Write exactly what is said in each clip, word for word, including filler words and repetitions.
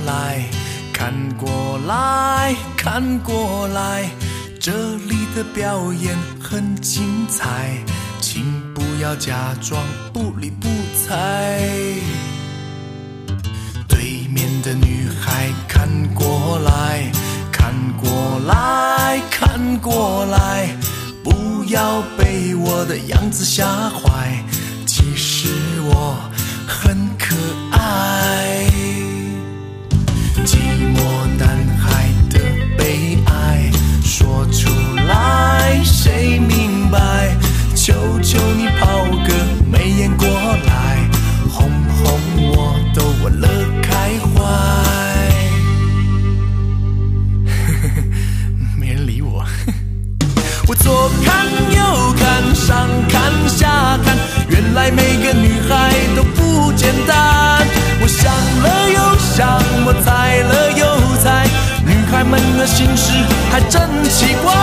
来，看过来，看过来，这里的表演很精彩，请不要假装不理不睬。对面的女孩看过来，看过来，看过来，不要被我的样子吓坏，其实我很可爱。寂寞男孩的悲哀说出来谁明白，求求你抛个媚眼过来，哄哄我都玩乐开怀。没人理我。我左看右看上看下看，原来每个女孩都不简单。我想了又想，我猜了又猜，女孩们的心事还真奇怪。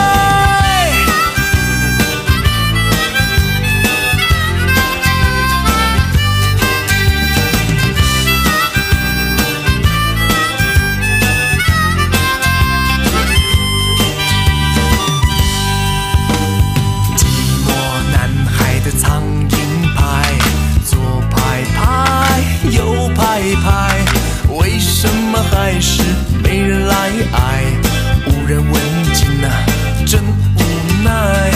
为什么还是没人来爱？无人问津啊，真无奈。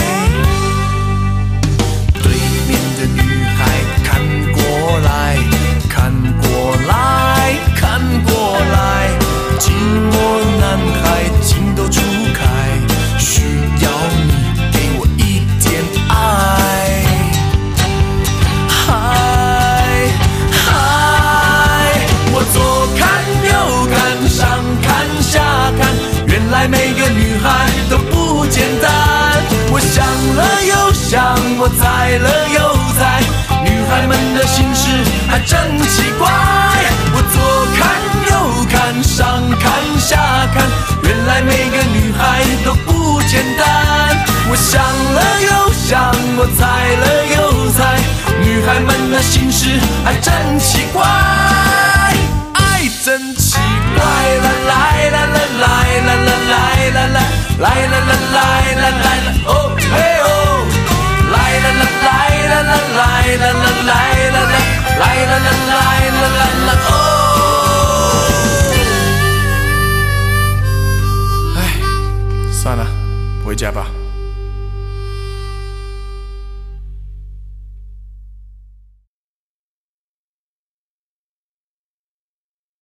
对面的女孩看过来，看过来，看过来，寂寞男孩情窦初开，需要你给我一点爱。嗨嗨，我左看右看上看下看，原来每个女孩都不简单。我想了又想，我猜了又猜，女孩们的心事还真奇怪。我左看右看上看下看，原来每个女孩都不简单。我想了又想，我猜了又猜，女孩们的心事还真奇怪。真奇怪，啦来啦啦来啦啦来啦啦来啦啦来啦来啦哦嘿哦，来啦啦来啦啦来啦啦来啦啦来啦啦来啦啦啦哦。哎，算了，回家吧。